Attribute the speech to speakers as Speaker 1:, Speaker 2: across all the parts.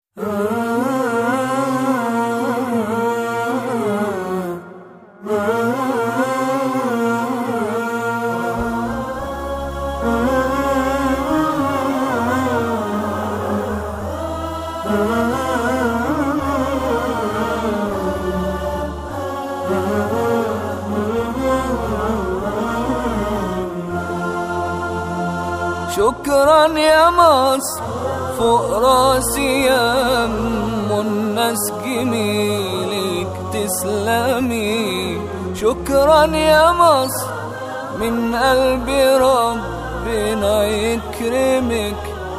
Speaker 1: شكرا يا مصر فوق راسي يا الناس جميلك تسلمي. شكرا يا مصر من قلبي ربنا يكرمك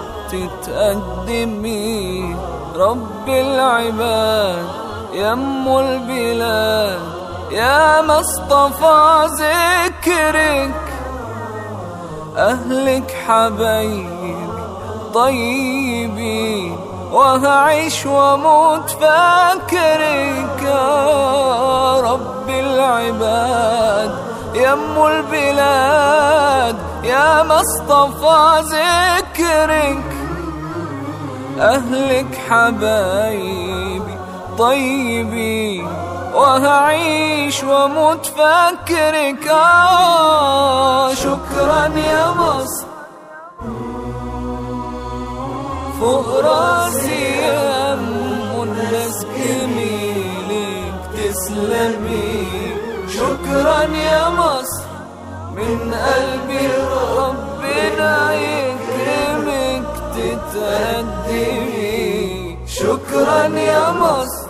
Speaker 1: تتقدمي. رب العباد يا ام البلاد يا مصطفى ذكرك. أهلك حبايبي طيبين وهعيش واموت فاكرك. يا رب العباد يا ام البلاد يا مصطفى ذكرك. أهلك حبايبي طيبين وهعيش واموت فاكرك. شكرا يا مصر فوق راسي يا الناس جميلك تسلمي. شكرا يا مصر من قلبي ربنا يكرمك تتقدمي. شكرا يا مصر